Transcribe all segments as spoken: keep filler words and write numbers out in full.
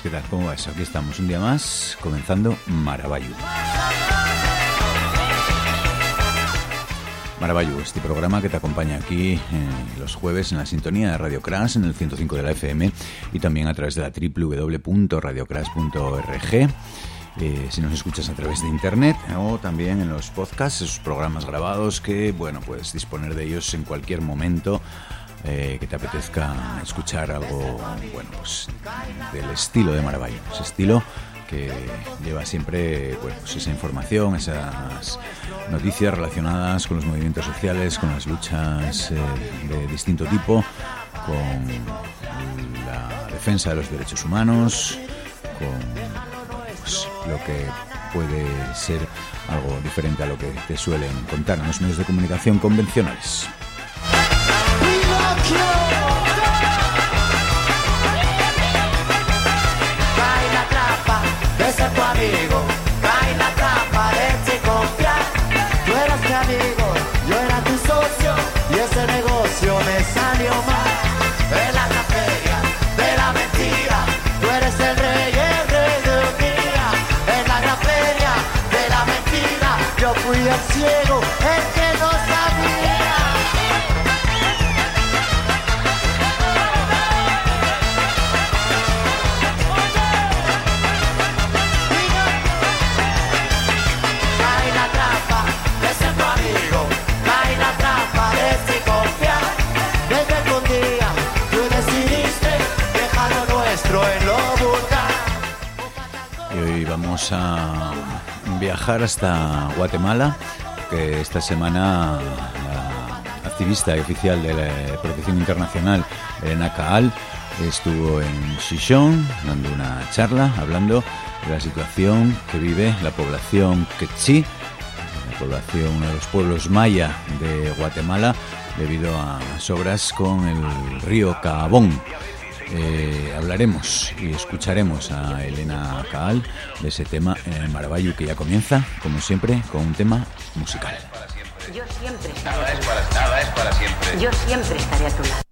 ¿qué tal? ¿Cómo va eso? Aquí estamos un día más, comenzando Maravallu. Maravallu, este programa que te acompaña aquí eh, los jueves en la sintonía de Radio Crash en el ciento cinco de la F M y también a través de la doble u doble u doble u punto radio crash punto org. Eh, si nos escuchas a través de internet o también en los podcasts, esos programas grabados que, bueno, puedes disponer de ellos en cualquier momento eh, que te apetezca escuchar algo, bueno, pues del estilo de Maravallu, ese estilo que lleva siempre, bueno, pues esa información, esas noticias relacionadas con los movimientos sociales, con las luchas eh, de distinto tipo, con la defensa de los derechos humanos, con pues, lo que puede ser algo diferente a lo que te suelen contar en los medios de comunicación convencionales. Cae la trampa de ser tu amigo, cae la trampa de te confiar. Tú eras mi amigo, yo era tu socio y ese negocio me salió mal. En la feria de la mentira, tú eres el rey, el rey de un día. En la gran feria de la mentira, yo fui el ciego, el que no sabía. Cae la trampa de ser tu amigo, cae la trampa de si confiar. Desde que un día tú decidiste dejar lo nuestro en lo vulgar. Y hoy vamos a viajar hasta Guatemala, que esta semana la activista y oficial de la Protección Internacional, Elena Kaal, estuvo en Xixón dando una charla hablando de la situación que vive la población quechí, la población, uno de los pueblos maya de Guatemala, debido a las obras con el río Cabón. Eh, hablaremos y escucharemos a Elena Kaal de ese tema en el Maravallu, que ya comienza, como siempre, con un tema musical. Yo siempre estaré Nada a es tu para, lado. nada es para siempre. Yo siempre estaré a tu lado.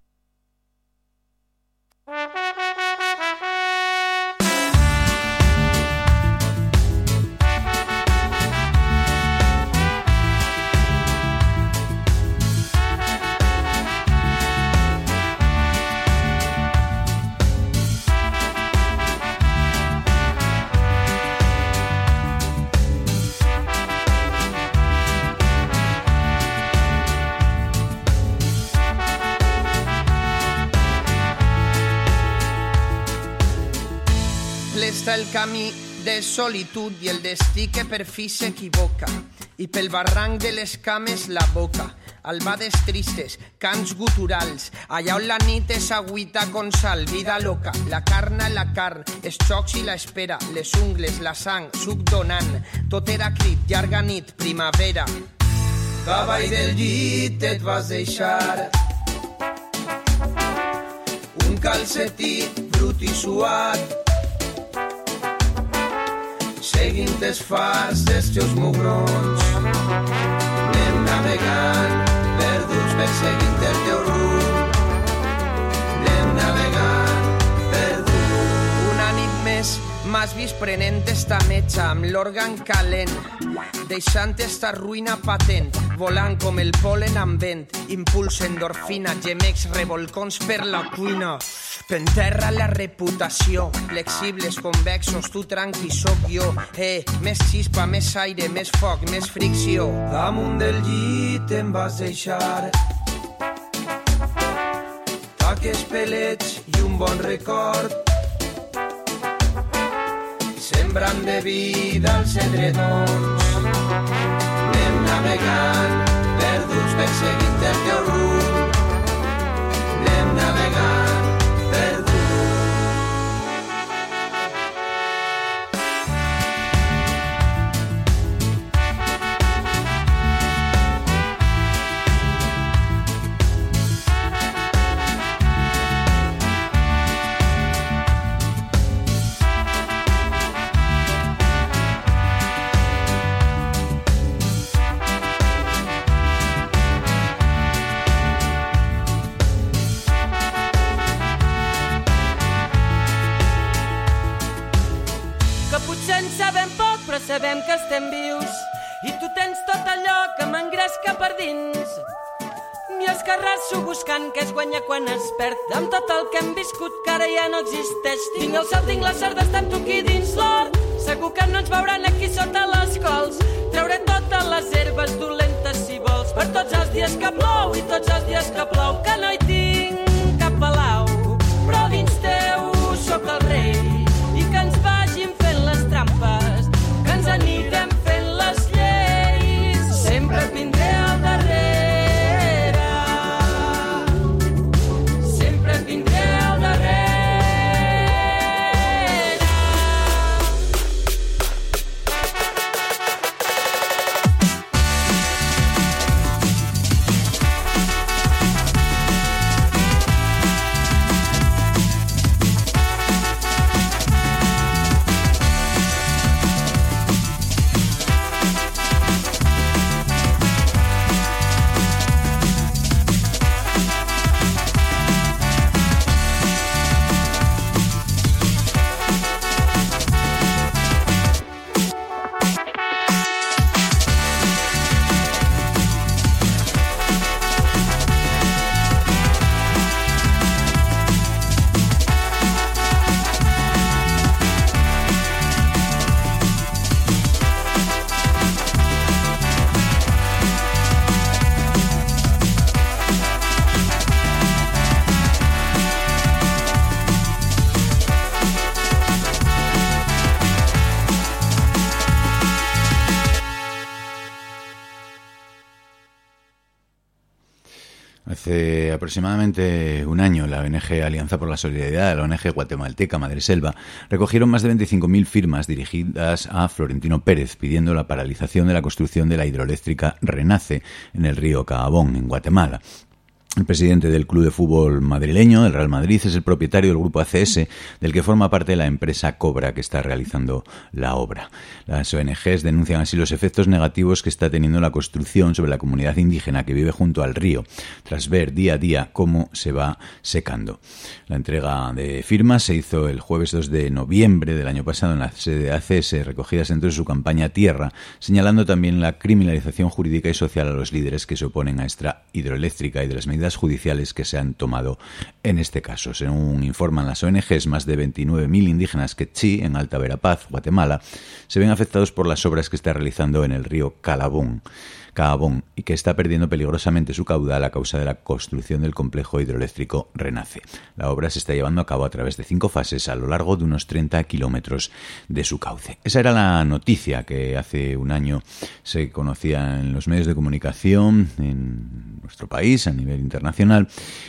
Està el camí de solitud i el destí que per fi s'equivoca i pel barranc de les cames la boca, albades tristes, cants guturals, allà on la nit és agüita con sal, vida loca, la carn a la carn, els xocs i l'espera, les ungles, la sang, suc donant, tot era crit, llarga nit, primavera. Cavall del llit et vas deixar un calcetí brut i suat, seguint els fars dels teus mugrons. Anem navegant, perduts perseguint el teu rumb. Anem navegant, perduts. Una nit més m'has vist prenent esta metxa amb l'òrgan calent, deixant esta ruïna patent, volant com el polen amb vent, impuls endorfina, gemecs revolcons per la cuina. T'enterra la reputació, flexibles, convexos, tu tranqui, soc jo. Eh, més xispa, més aire, més foc, més fricció. Damunt del llit em vas deixar taques, pelets i un bon record, sembrant de vida els edredons. Anem navegant, perduts perseguint el teu rumb. Anem navegant, que potser en sabem poc, però sabem que estem vius. I tu tens tot allò que m'engresca per dins. M'hi escarrasso buscant què es guanya quan es perd, amb tot el que hem viscut que ara ja no existeix. Tinc el cel, tinc la sort d'estar amb tu aquí dins l'hort. Segur que no ens veuran aquí sota les cols. Trauré totes les herbes dolentes si vols, per tots els dies que plou i tots els dies que plou, que no hi tinc cap palau, però dins teu sóc el rei. I que ens vagin fent les trampes, que ens anirem fent les lleis, sempre et vindré al darrere, sempre et vindré al darrere. Hace aproximadamente un año, la O N G Alianza por la Solidaridad, la O N G guatemalteca Madreselva, recogieron más de veinticinco mil firmas dirigidas a Florentino Pérez pidiendo la paralización de la construcción de la hidroeléctrica Renace en el río Caabón, en Guatemala. El presidente del club de fútbol madrileño, del Real Madrid, es el propietario del grupo A C S, del que forma parte la empresa Cobra, que está realizando la obra. Las O N Ges denuncian así los efectos negativos que está teniendo la construcción sobre la comunidad indígena que vive junto al río, tras ver día a día cómo se va secando. La entrega de firmas se hizo el jueves dos de noviembre del año pasado en la sede de A C S, recogidas dentro de su campaña Tierra, señalando también la criminalización jurídica y social a los líderes que se oponen a esta hidroeléctrica y de las medidas judiciales que se han tomado en este caso. Según informan las O N Ges, más de veintinueve mil indígenas quechí en Alta Verapaz, Guatemala, se ven afectados por las obras que está realizando en el río Calabón, Caabón, y que está perdiendo peligrosamente su caudal a causa de la construcción del complejo hidroeléctrico Renace. La obra se está llevando a cabo a través de cinco fases a lo largo de unos treinta kilómetros de su cauce. Esa era la noticia que hace un año se conocía en los medios de comunicación en nuestro país, a nivel internacional,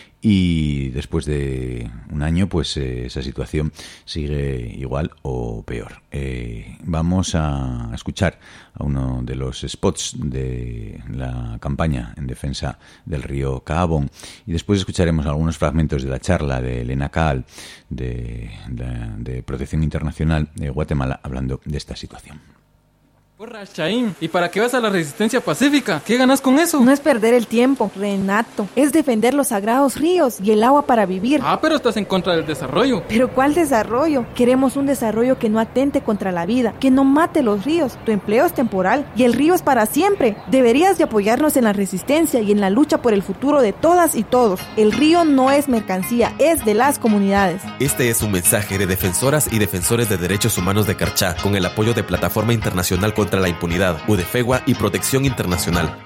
y después de un año pues eh, esa situación sigue igual o peor. Eh, vamos a escuchar a uno de los spots de la campaña en defensa del río Caabón y después escucharemos algunos fragmentos de la charla de Elena Caal de, de, de Protección Internacional de Guatemala hablando de esta situación. Porra, Chaín, ¿y para qué vas a la resistencia pacífica? ¿Qué ganas con eso? No es perder el tiempo, Renato. Es defender los sagrados ríos y el agua para vivir. Ah, pero estás en contra del desarrollo. ¿Pero cuál desarrollo? Queremos un desarrollo que no atente contra la vida, que no mate los ríos. Tu empleo es temporal y el río es para siempre. Deberías de apoyarnos en la resistencia y en la lucha por el futuro de todas y todos. El río no es mercancía, es de las comunidades. Este es un mensaje de defensoras y defensores de derechos humanos de Carchá, con el apoyo de Plataforma Internacional contra contra la impunidad, UDEFEGUA y Protección Internacional.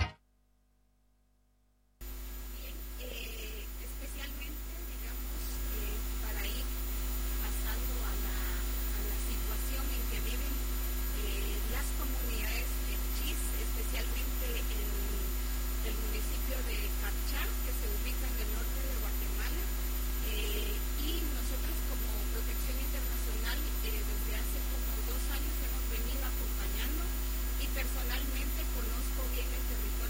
Personalmente conozco bien el territorio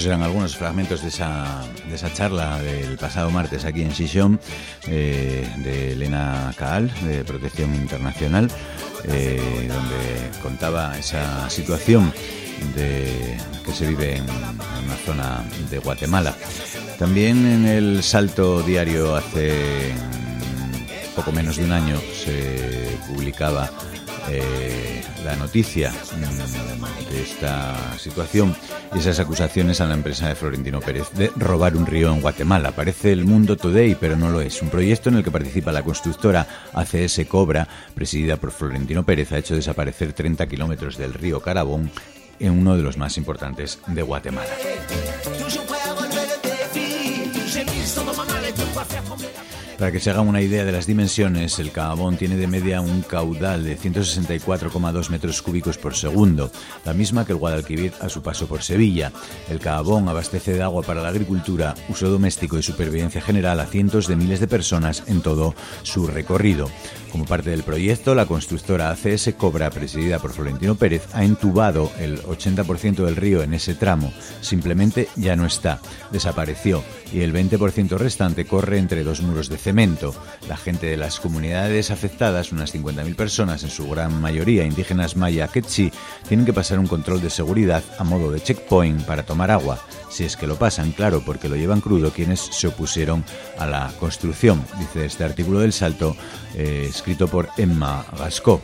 eran algunos fragmentos de esa, de esa charla del pasado martes aquí en Xixón, eh, de Elena Caal, de Protección Internacional, eh, donde contaba esa situación de, que se vive en, en una zona de Guatemala. También en el Salto Diario hace poco menos de un año se publicaba Eh, la noticia mm, de esta situación y esas acusaciones a la empresa de Florentino Pérez de robar un río en Guatemala. Parece El Mundo Today, pero no lo es. Un proyecto en el que participa la constructora A C S Cobra, presidida por Florentino Pérez, ha hecho desaparecer treinta kilómetros del río Carabón, en uno de los más importantes de Guatemala. Para que se hagan una idea de las dimensiones, el Caabón tiene de media un caudal de ciento sesenta y cuatro coma dos metros cúbicos por segundo, la misma que el Guadalquivir a su paso por Sevilla. El Caabón abastece de agua para la agricultura, uso doméstico y supervivencia general a cientos de miles de personas en todo su recorrido. Como parte del proyecto, la constructora A C S Cobra, presidida por Florentino Pérez, ha entubado el ochenta por ciento del río en ese tramo. Simplemente ya no está, desapareció, y el veinte por ciento restante corre entre dos muros de cemento. La gente de las comunidades afectadas, unas cincuenta mil personas, en su gran mayoría indígenas maya quechí, tienen que pasar un control de seguridad a modo de checkpoint para tomar agua. Si es que lo pasan, claro, porque lo llevan crudo quienes se opusieron a la construcción, dice este artículo del Salto, eh, escrito por Emma Gascó.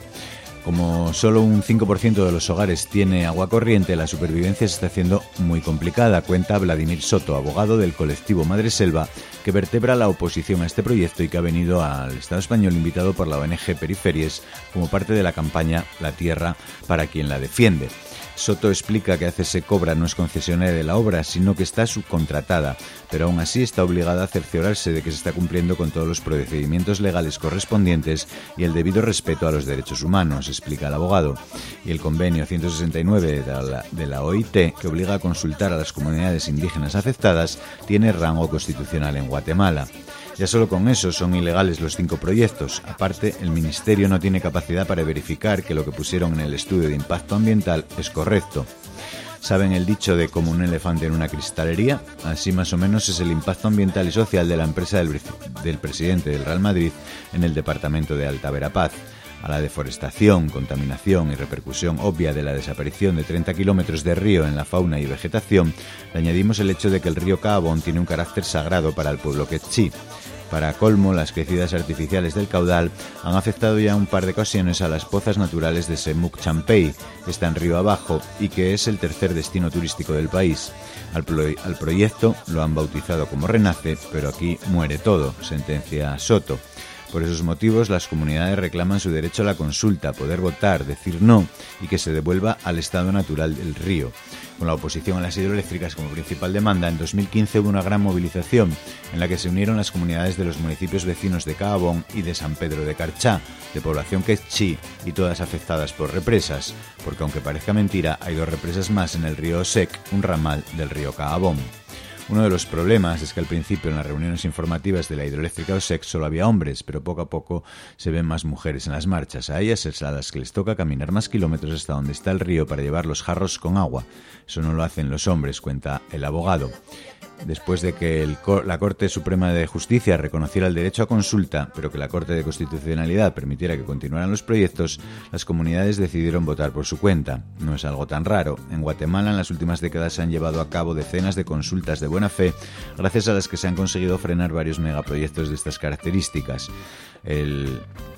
Como solo un cinco por ciento de los hogares tiene agua corriente, la supervivencia se está haciendo muy complicada, cuenta Vladimir Soto, abogado del colectivo Madre Selva, que vertebra la oposición a este proyecto y que ha venido al Estado español invitado por la O N G Periferies como parte de la campaña La Tierra para quien la defiende. Soto explica que A C S Cobra no es concesionaria de la obra, sino que está subcontratada, pero aún así está obligada a cerciorarse de que se está cumpliendo con todos los procedimientos legales correspondientes y el debido respeto a los derechos humanos, explica el abogado. Y el convenio ciento sesenta y nueve de la, de la O I T, que obliga a consultar a las comunidades indígenas afectadas, tiene rango constitucional en Guatemala. Ya solo con eso son ilegales los cinco proyectos. Aparte, el Ministerio no tiene capacidad para verificar que lo que pusieron en el estudio de impacto ambiental es correcto. ¿Saben el dicho de como un elefante en una cristalería? Así más o menos es el impacto ambiental y social de la empresa del, del presidente del Real Madrid en el departamento de Alta Verapaz. A la deforestación, contaminación y repercusión obvia de la desaparición de treinta kilómetros de río en la fauna y vegetación, le añadimos el hecho de que el río Caabón tiene un carácter sagrado para el pueblo quechí. Para colmo, las crecidas artificiales del caudal han afectado ya un par de ocasiones a las pozas naturales de Semuc Champey, que está en río abajo y que es el tercer destino turístico del país. Al, pro- al proyecto lo han bautizado como Renace, pero aquí muere todo, sentencia Soto. Por esos motivos, las comunidades reclaman su derecho a la consulta, poder votar, decir no y que se devuelva al estado natural del río. Con la oposición a las hidroeléctricas como principal demanda, en dos mil quince hubo una gran movilización en la que se unieron las comunidades de los municipios vecinos de Caabón y de San Pedro de Carchá, de población quechí y todas afectadas por represas, porque aunque parezca mentira, hay dos represas más en el río Osec, un ramal del río Caabón. Uno de los problemas es que al principio en las reuniones informativas de la hidroeléctrica Osec solo había hombres, pero poco a poco se ven más mujeres en las marchas. A ellas es a las que les toca caminar más kilómetros hasta donde está el río para llevar los jarros con agua. Eso no lo hacen los hombres, cuenta el abogado. Después de que el, la Corte Suprema de Justicia reconociera el derecho a consulta, pero que la Corte de Constitucionalidad permitiera que continuaran los proyectos, las comunidades decidieron votar por su cuenta. No es algo tan raro. En Guatemala en las últimas décadas se han llevado a cabo decenas de consultas de buena fe, gracias a las que se han conseguido frenar varios megaproyectos de estas características. El...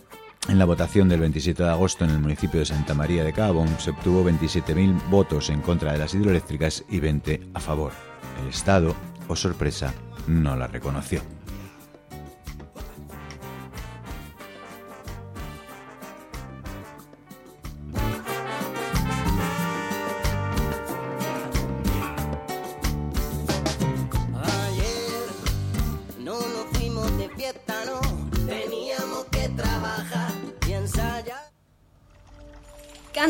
En la votación del veintisiete de agosto en el municipio de Santa María de Caabón se obtuvo veintisiete mil votos en contra de las hidroeléctricas y veinte a favor. El Estado, oh sorpresa, no la reconoció.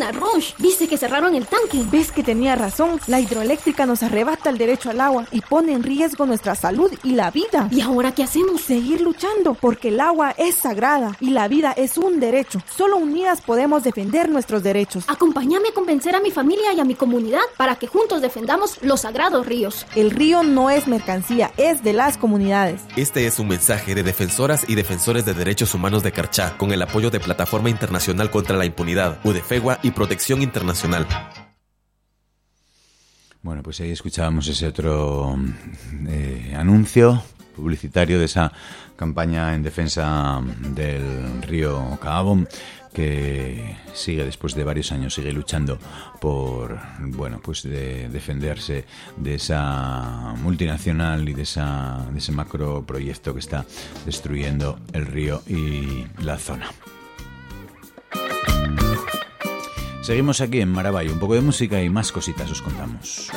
la Roche. ¿Viste que cerraron el tanque? ¿Ves que tenía razón? La hidroeléctrica nos arrebata el derecho al agua y pone en riesgo nuestra salud y la vida. ¿Y ahora qué hacemos? Seguir luchando, porque el agua es sagrada y la vida es un derecho. Solo unidas podemos defender nuestros derechos. Acompáñame a convencer a mi familia y a mi comunidad para que juntos defendamos los sagrados ríos. El río no es mercancía, es de las comunidades. Este es un mensaje de defensoras y defensores de derechos humanos de Carchá, con el apoyo de Plataforma Internacional contra la Impunidad, UDEFEGUA y Protección Internacional. Bueno, pues ahí escuchábamos ese otro eh, anuncio publicitario de esa campaña en defensa del río Caabo, que sigue después de varios años, sigue luchando por, bueno, pues de defenderse de esa multinacional y de esa de ese macro proyecto que está destruyendo el río y la zona. Seguimos aquí en Marabay, un poco de música y más cositas os contamos.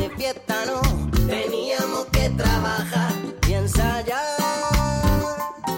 Teníamos que trabajar y ensayar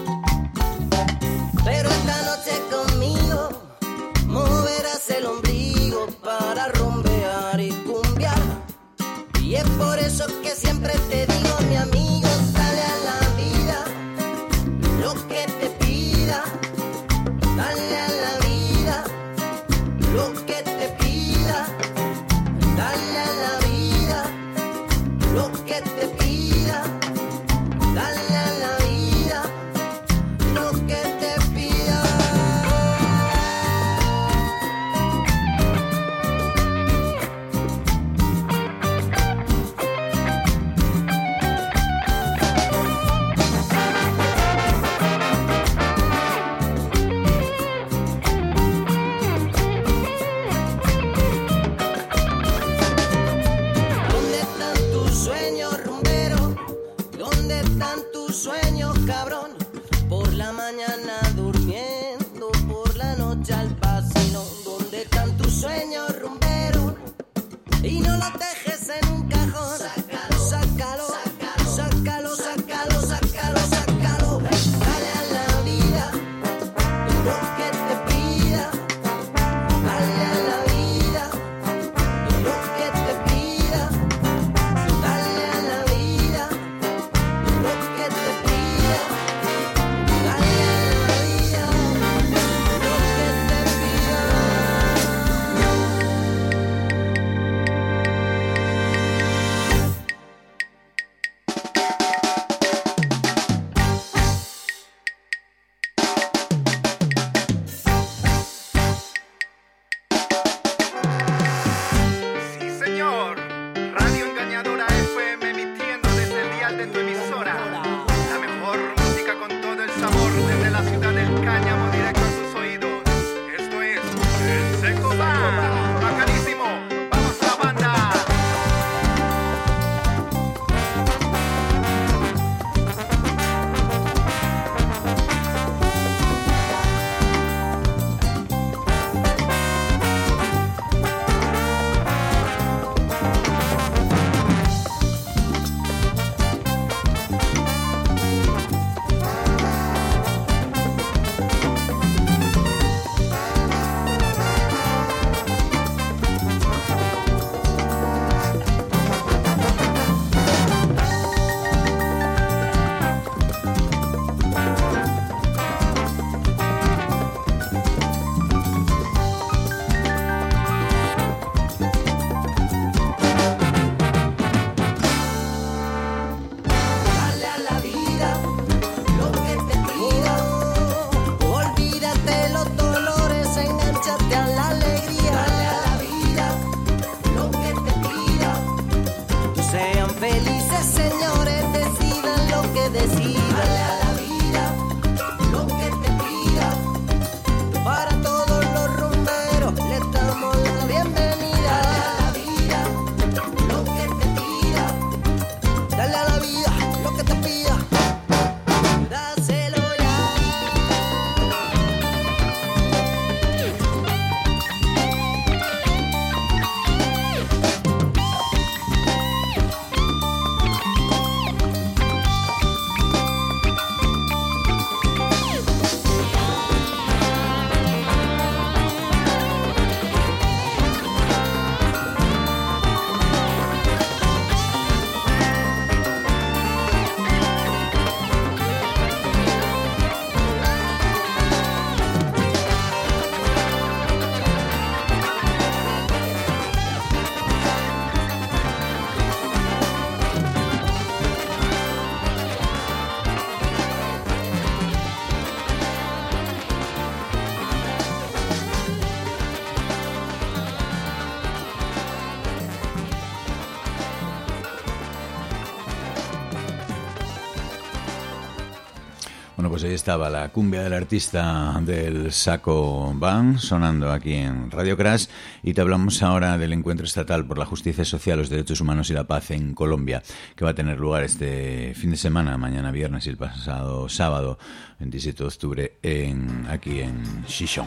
pues ahí estaba la cumbia del artista del Saco Band sonando aquí en Radio Crash, y te hablamos ahora del encuentro estatal por la justicia social, los derechos humanos y la paz en Colombia, que va a tener lugar este fin de semana, mañana viernes y el pasado sábado veintisiete de octubre en, aquí en Xixón.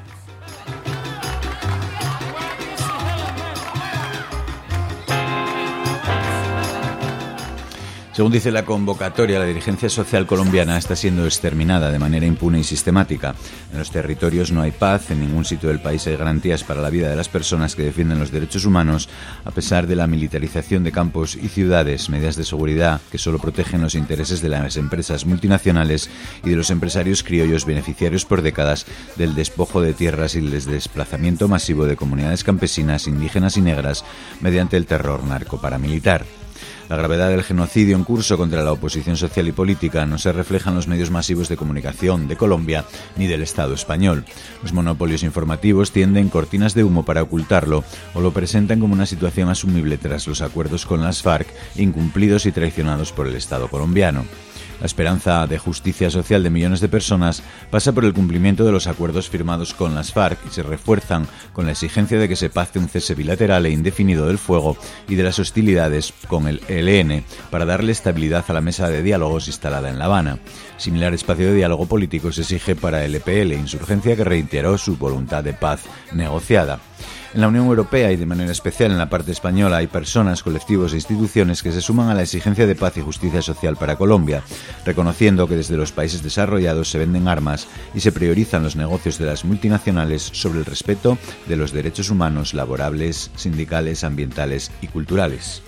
Según dice la convocatoria, la dirigencia social colombiana está siendo exterminada de manera impune y sistemática. En los territorios no hay paz, en ningún sitio del país hay garantías para la vida de las personas que defienden los derechos humanos, a pesar de la militarización de campos y ciudades, medidas de seguridad que solo protegen los intereses de las empresas multinacionales y de los empresarios criollos beneficiarios por décadas del despojo de tierras y del desplazamiento masivo de comunidades campesinas, indígenas y negras mediante el terror narcoparamilitar. La gravedad del genocidio en curso contra la oposición social y política no se refleja en los medios masivos de comunicación de Colombia ni del Estado español. Los monopolios informativos tienden cortinas de humo para ocultarlo o lo presentan como una situación asumible tras los acuerdos con las FARC, incumplidos y traicionados por el Estado colombiano. La esperanza de justicia social de millones de personas pasa por el cumplimiento de los acuerdos firmados con las FARC y se refuerzan con la exigencia de que se pacte un cese bilateral e indefinido del fuego y de las hostilidades con el E L N para darle estabilidad a la mesa de diálogos instalada en La Habana. Similar espacio de diálogo político se exige para el E P L, insurgencia que reiteró su voluntad de paz negociada. En la Unión Europea y de manera especial en la parte española hay personas, colectivos e instituciones que se suman a la exigencia de paz y justicia social para Colombia, reconociendo que desde los países desarrollados se venden armas y se priorizan los negocios de las multinacionales sobre el respeto de los derechos humanos, laborables, sindicales, ambientales y culturales.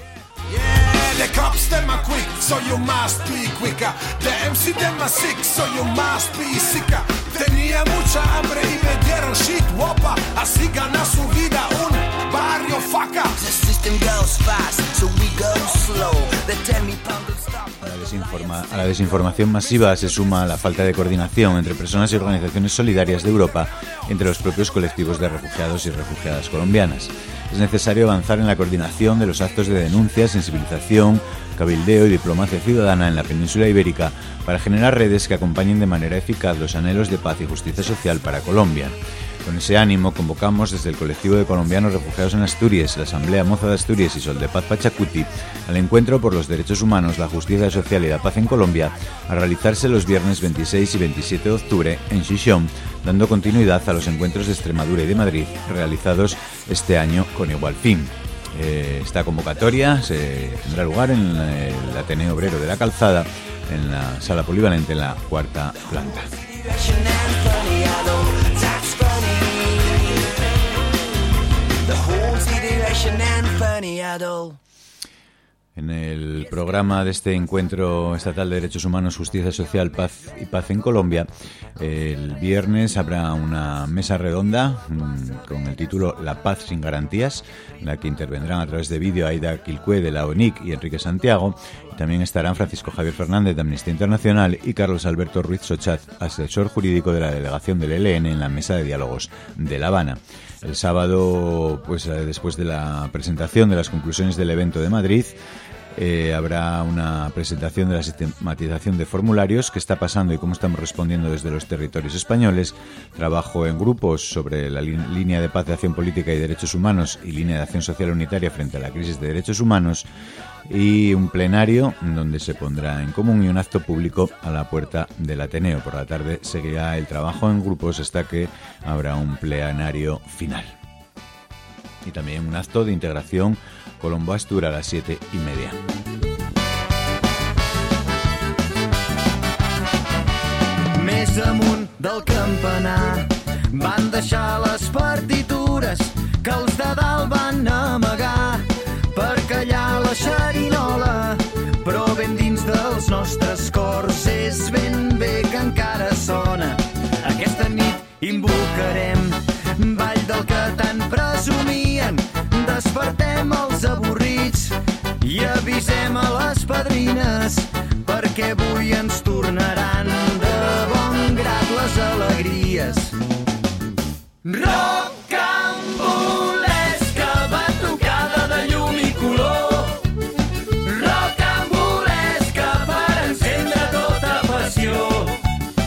The cops them are quick, so you must be quicker. The M C them are sick, so you must be sicker. Tenía mucha hambre y me dieron shit, wopa. Así gana su vida un barrio faca. The system goes fast, so we go slow. The ten me pound will stop. A la, desinforma- a la desinformación masiva se suma la falta de coordinación entre personas y organizaciones solidarias de Europa, entre los propios colectivos de refugiados y refugiadas colombianas. Es necesario avanzar en la coordinación de los actos de denuncia, sensibilización, cabildeo y diplomacia ciudadana en la península ibérica para generar redes que acompañen de manera eficaz los anhelos de paz y justicia social para Colombia. Con ese ánimo convocamos desde el colectivo de colombianos refugiados en Asturias, la Asamblea Moza de Asturias y Sol de Paz Pachacuti al encuentro por los derechos humanos, la justicia social y la paz en Colombia, a realizarse los viernes veintiséis y veintisiete de octubre en Xixón, dando continuidad a los encuentros de Extremadura y de Madrid realizados este año con igual fin. Eh, esta convocatoria se tendrá lugar en el Ateneo Obrero de la Calzada, en la sala polivalente en la cuarta planta. En el programa de este encuentro estatal de derechos humanos, justicia social, paz y paz en Colombia, el viernes habrá una mesa redonda mmm, con el título La paz sin garantías, en la que intervendrán a través de vídeo Aida Quilcue de la O N I C y Enrique Santiago. Y también estarán Francisco Javier Fernández de Amnistía Internacional y Carlos Alberto Ruiz Sochat, asesor jurídico de la delegación del E L N en la mesa de diálogos de La Habana. El sábado, pues después de la presentación de las conclusiones del evento de Madrid, Eh, habrá una presentación de la sistematización de formularios, qué está pasando y cómo estamos respondiendo desde los territorios españoles, trabajo en grupos sobre la li- línea de paz de acción política y derechos humanos y línea de acción social unitaria frente a la crisis de derechos humanos, y un plenario donde se pondrá en común y un acto público a la puerta del Ateneo. Por la tarde seguirá el trabajo en grupos hasta que habrá un plenario final. Y también un acto de integración Colombo-Astur a las siete y media. Més amunt del campanar van deixar les partitures que els de dalt van amagar per callar la xerinola, però ben dins dels nostres cors és ben bé que encara sona. Aquesta nit invocarem ball del que tant presumien. Despertem els avorrits i avisem a les padrines perquè avui ens tornaran de bon grat les alegries. Rocambolesca batucada de llum i color, rocambolesca per encendre tota passió.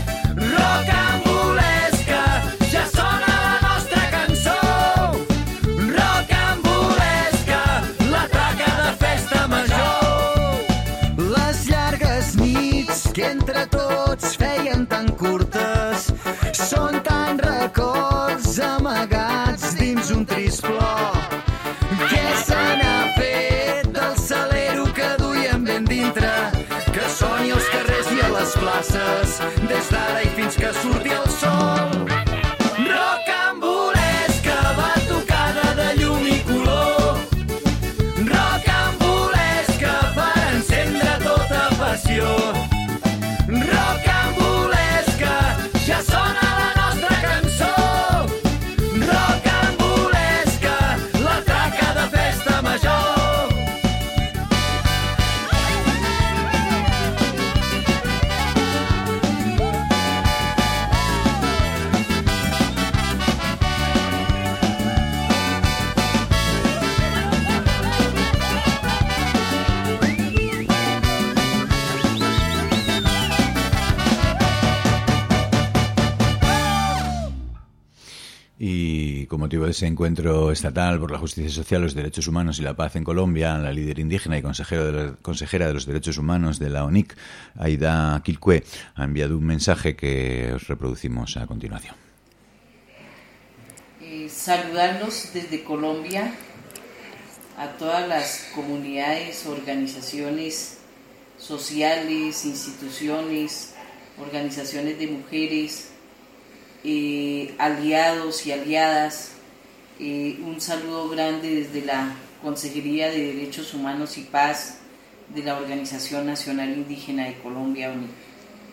Y con motivo de ese encuentro estatal por la justicia social, los derechos humanos y la paz en Colombia, la líder indígena y consejero de la, consejera de los derechos humanos de la O N I C, Aida Quilcue, ha enviado un mensaje que os reproducimos a continuación. Eh, saludarlos desde Colombia a todas las comunidades, organizaciones sociales, instituciones, organizaciones de mujeres, Eh, aliados y aliadas, eh, un saludo grande desde la Consejería de Derechos Humanos y Paz de la Organización Nacional Indígena de Colombia, O N I C.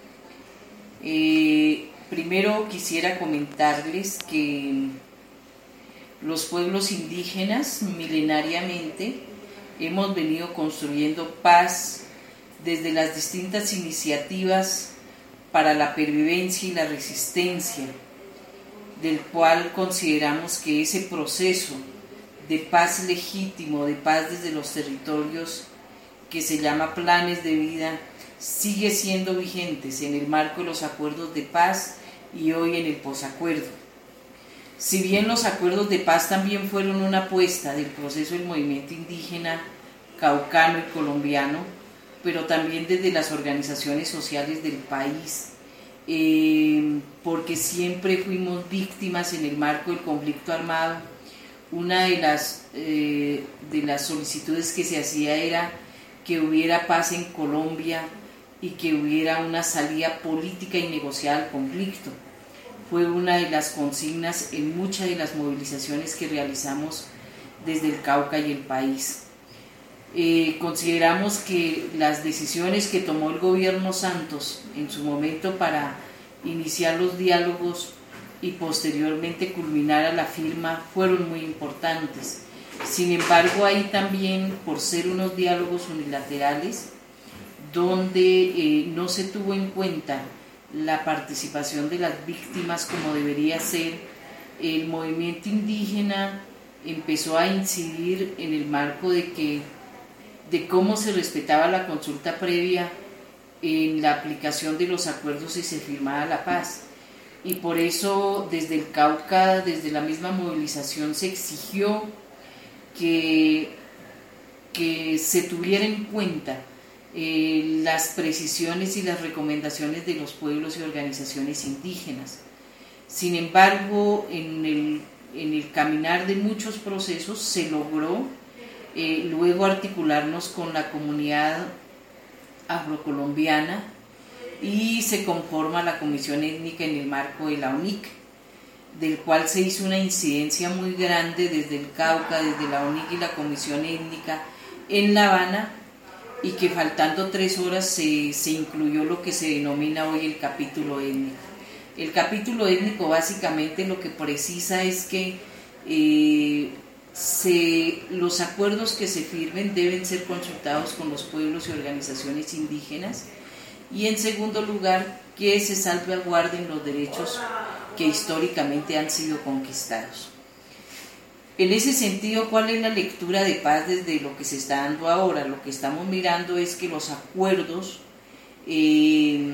Eh, primero quisiera comentarles que los pueblos indígenas milenariamente hemos venido construyendo paz desde las distintas iniciativas para la pervivencia y la resistencia, del cual consideramos que ese proceso de paz legítimo, de paz desde los territorios, que se llama planes de vida, sigue siendo vigentes en el marco de los acuerdos de paz y hoy en el posacuerdo. Si bien los acuerdos de paz también fueron una apuesta del proceso del movimiento indígena caucano y colombiano, pero también desde las organizaciones sociales del país, eh, porque siempre fuimos víctimas en el marco del conflicto armado. Una de las, eh, de las solicitudes que se hacía era que hubiera paz en Colombia y que hubiera una salida política y negociada al conflicto. Fue una de las consignas en muchas de las movilizaciones que realizamos desde el Cauca y el país. Eh, consideramos que las decisiones que tomó el gobierno Santos en su momento para iniciar los diálogos y posteriormente culminar a la firma fueron muy importantes. Sin embargo, ahí también, por ser unos diálogos unilaterales, donde eh, no se tuvo en cuenta la participación de las víctimas como debería ser, el movimiento indígena empezó a incidir en el marco de que de cómo se respetaba la consulta previa en la aplicación de los acuerdos y se firmaba la paz. Y por eso desde el Cauca, desde la misma movilización, se exigió que, que se tuviera en cuenta eh, las precisiones y las recomendaciones de los pueblos y organizaciones indígenas. Sin embargo, en el, en el caminar de muchos procesos se logró Eh, luego articularnos con la comunidad afrocolombiana y se conforma la comisión étnica en el marco de la O N I C, del cual se hizo una incidencia muy grande desde el Cauca, desde la O N I C y la comisión étnica en La Habana, y que faltando tres horas se, se incluyó lo que se denomina hoy el capítulo étnico. El capítulo étnico básicamente lo que precisa es que eh, Se, los acuerdos que se firmen deben ser consultados con los pueblos y organizaciones indígenas, y en segundo lugar que se salvaguarden los derechos que históricamente han sido conquistados. En ese sentido, ¿cuál es la lectura de paz desde lo que se está dando ahora? Lo que estamos mirando es que los acuerdos eh,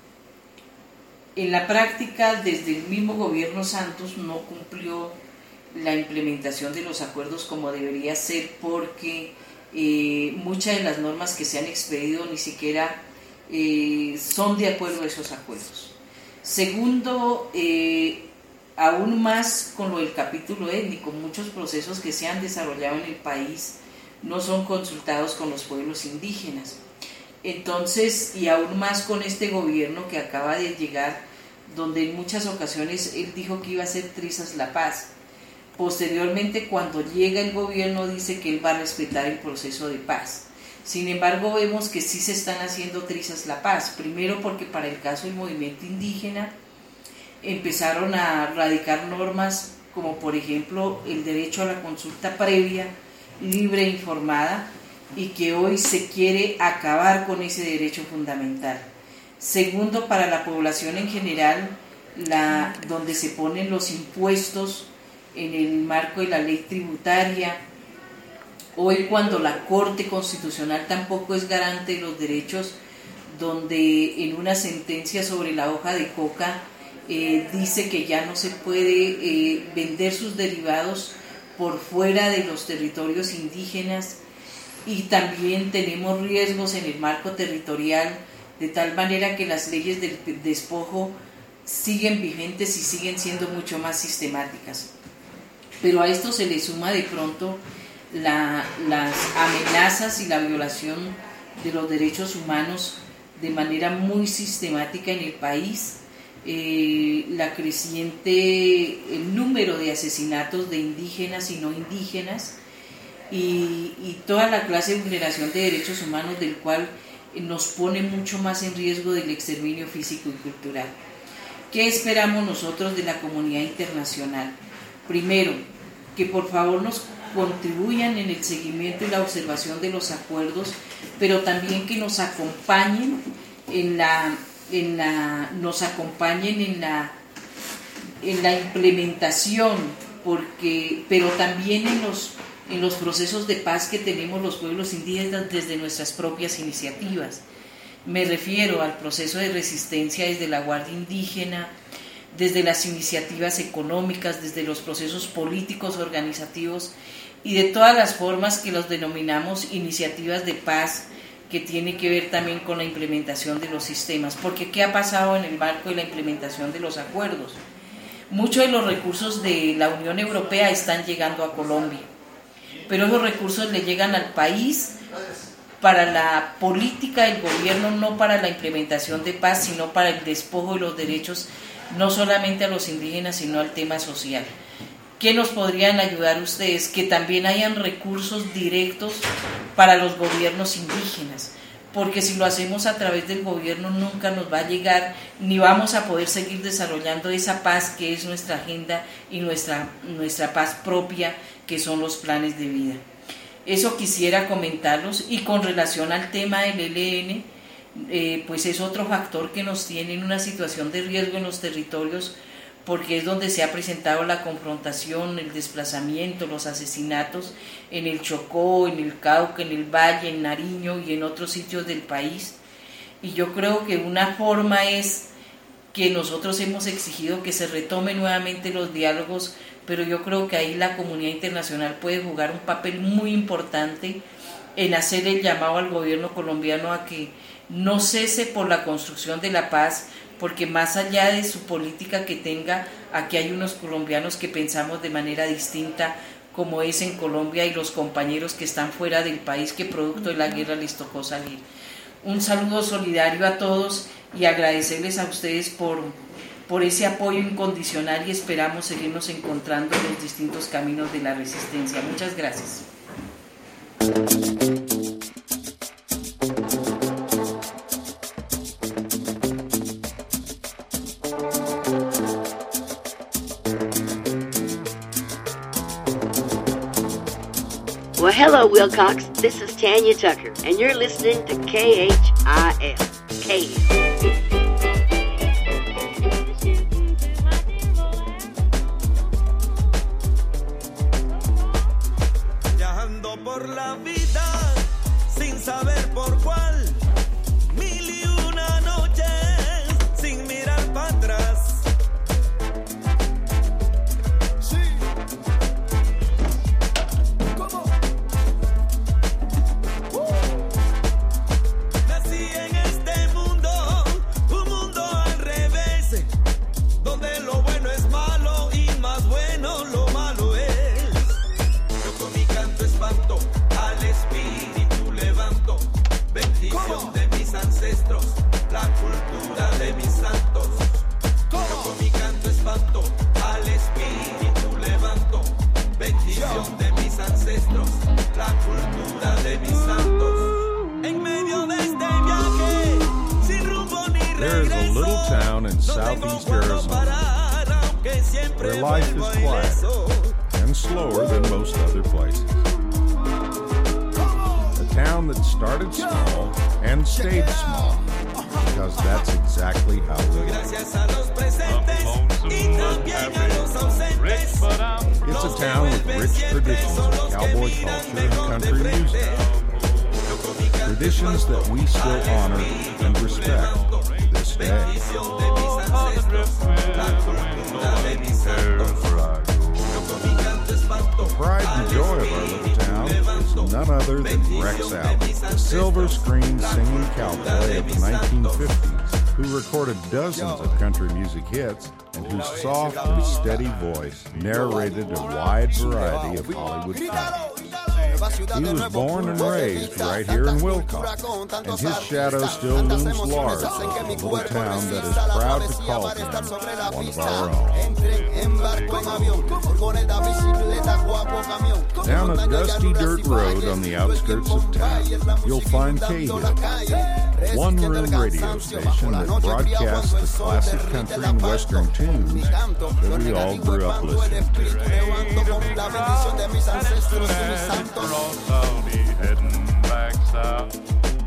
en la práctica desde el mismo gobierno Santos no cumplió la implementación de los acuerdos como debería ser, porque eh, muchas de las normas que se han expedido ni siquiera eh, son de acuerdo a esos acuerdos. Segundo, eh, aún más con lo del capítulo étnico, muchos procesos que se han desarrollado en el país no son consultados con los pueblos indígenas. Entonces, y aún más con este gobierno que acaba de llegar, donde en muchas ocasiones él dijo que iba a hacer trizas la paz. Posteriormente, cuando llega el gobierno, dice que él va a respetar el proceso de paz. Sin embargo, vemos que sí se están haciendo trizas la paz. Primero porque para el caso del movimiento indígena empezaron a radicar normas como por ejemplo el derecho a la consulta previa, libre e informada, y que hoy se quiere acabar con ese derecho fundamental. Segundo, para la población en general, la, donde se ponen los impuestos en el marco de la ley tributaria. Hoy, cuando la Corte Constitucional tampoco es garante de los derechos, donde en una sentencia sobre la hoja de coca eh, dice que ya no se puede eh, vender sus derivados por fuera de los territorios indígenas, y también tenemos riesgos en el marco territorial, de tal manera que las leyes del despojo siguen vigentes y siguen siendo mucho más sistemáticas. Pero a esto se le suma de pronto la, las amenazas y la violación de los derechos humanos de manera muy sistemática en el país, eh, la creciente el número de asesinatos de indígenas y no indígenas, y, y toda la clase de vulneración de derechos humanos, del cual nos pone mucho más en riesgo del exterminio físico y cultural. ¿Qué esperamos nosotros de la comunidad internacional? Primero, que por favor nos contribuyan en el seguimiento y la observación de los acuerdos, pero también que nos acompañen en la, en la, nos acompañen en la, en la implementación, porque, pero también en los, en los procesos de paz que tenemos los pueblos indígenas desde nuestras propias iniciativas. Me refiero al proceso de resistencia desde la Guardia Indígena, desde las iniciativas económicas, desde los procesos políticos, organizativos y de todas las formas que los denominamos iniciativas de paz, que tiene que ver también con la implementación de los sistemas. Porque ¿qué ha pasado en el marco de la implementación de los acuerdos? Muchos de los recursos de la Unión Europea están llegando a Colombia, pero esos recursos le llegan al país para la política del gobierno, no para la implementación de paz, sino para el despojo de los derechos, no solamente a los indígenas, sino al tema social. ¿Qué nos podrían ayudar ustedes? Que también hayan recursos directos para los gobiernos indígenas, porque si lo hacemos a través del gobierno nunca nos va a llegar, ni vamos a poder seguir desarrollando esa paz que es nuestra agenda y nuestra, nuestra paz propia, que son los planes de vida. Eso quisiera comentarlos. Y con relación al tema del E L N, eh, pues es otro factor que nos tiene en una situación de riesgo en los territorios, porque es donde se ha presentado la confrontación, el desplazamiento, los asesinatos en el Chocó, en el Cauca, en el Valle, en Nariño y en otros sitios del país. Y yo creo que una forma es que nosotros hemos exigido que se retomen nuevamente los diálogos, pero yo creo que ahí la comunidad internacional puede jugar un papel muy importante en hacer el llamado al gobierno colombiano a que no cese por la construcción de la paz, porque más allá de su política que tenga, aquí hay unos colombianos que pensamos de manera distinta, como es en Colombia, y los compañeros que están fuera del país, que producto de la guerra les tocó salir. Un saludo solidario a todos y agradecerles a ustedes por, por ese apoyo incondicional, y esperamos seguirnos encontrando en los distintos caminos de la resistencia. Muchas gracias. Well, hello, Wilcox. This is Tanya Tucker, and you're listening to K H I L. K L. Viajando por la vida, sin saber por cuál, mil y una noches, sin mirar para atrás. La cultura de mis santos. Yo con mi canto espanto al espíritu levanto. Bendición de mis ancestros, la cultura de mis santos. En medio de este viaje, sin rumbo ni regreso, there is a little town in southeast Arizona where life is quieter and slower than most other places. A town that started small and stayed small, because that's exactly how we live. It's a town with rich traditions of cowboy culture and country music. Traditions that we still honor and respect to this stay. The pride and joy of our little town is none other than Rex Allen, the silver screen singing cowboy of the nineteen fifties, who recorded dozens of country music hits and whose soft and steady voice narrated a wide variety of Hollywood films. He was born and raised right here in Wilcox, and his shadow still looms large over the little town that is proud to call him one of our own. Down a dusty dirt road on the outskirts of town, you'll find Cahill, one-room radio station that broadcasts the classic country and western tunes that we all grew up listening to. I'll be heading back south.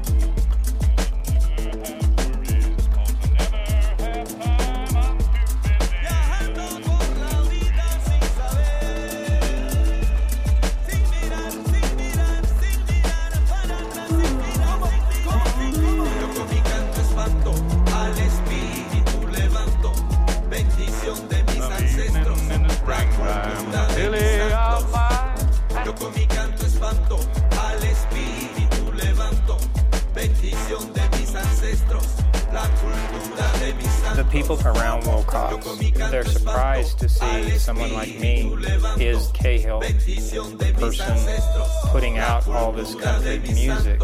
The people around Wilcox, they're surprised to see someone like me, is Cahill, the person putting out all this country music.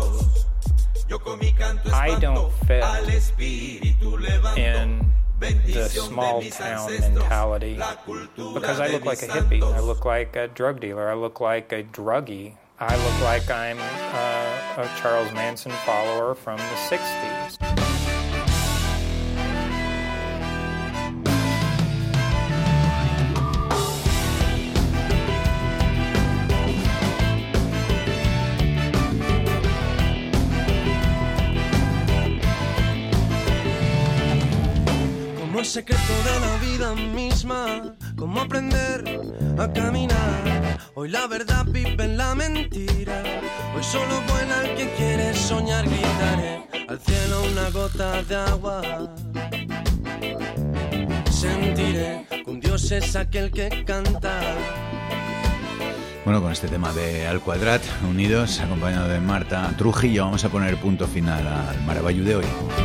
I don't fit in the small town mentality because I look like a hippie, I look like a drug dealer, I look like a druggie, I look like I'm uh, a Charles Manson follower from the sixties. El secreto de la vida misma, cómo aprender a caminar. Hoy la verdad vive en la mentira. Hoy solo vuela el que quiere soñar. Gritaré al cielo una gota de agua. Sentiré que un Dios es aquel que canta. Bueno, con este tema de Al Cuadrat, unidos, acompañado de Marta Trujillo, vamos a poner punto final al Maravallu de hoy.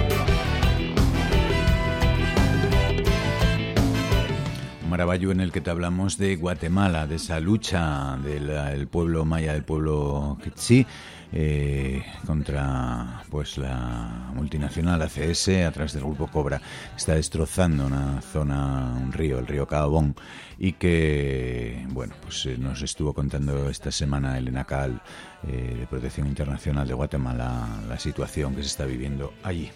Maravallu en el que te hablamos de Guatemala, de esa lucha del el pueblo maya, del pueblo quechí, eh, contra pues la multinacional A C S a través del grupo Cobra. Está destrozando una zona, un río, el río Cabón, y que bueno, pues eh, nos estuvo contando esta semana el ENACAL eh, de Protección Internacional de Guatemala la situación que se está viviendo allí.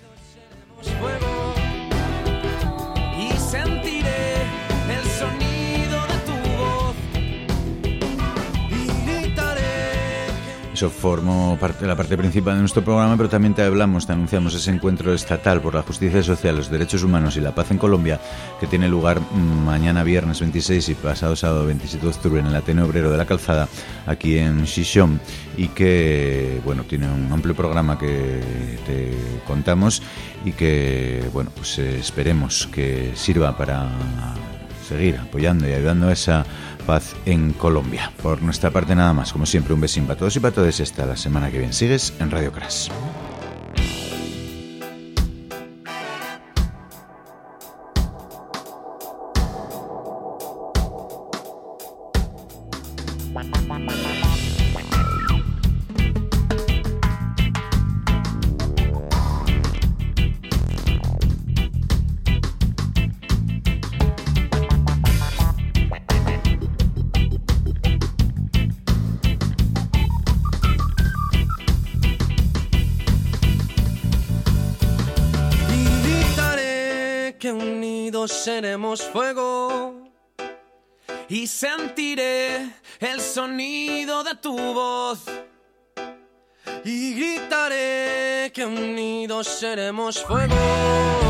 Y sentiré el sonido de tu voz y gritaré. Eso formó parte de la parte principal de nuestro programa, pero también te hablamos, te anunciamos ese encuentro estatal por la justicia social, los derechos humanos y la paz en Colombia, que tiene lugar mañana viernes veintiséis y pasado sábado veintisiete de octubre en el Ateneo Obrero de la Calzada, aquí en Xixón, y que bueno, tiene un amplio programa que te contamos y que bueno, pues eh, esperemos que sirva para seguir apoyando y ayudando a esa paz en Colombia. Por nuestra parte nada más, como siempre un besín para todos y para todas y hasta la semana que viene. Sigues en Radio Crash. Seremos fuego y sentiré el sonido de tu voz y gritaré que unidos seremos fuego.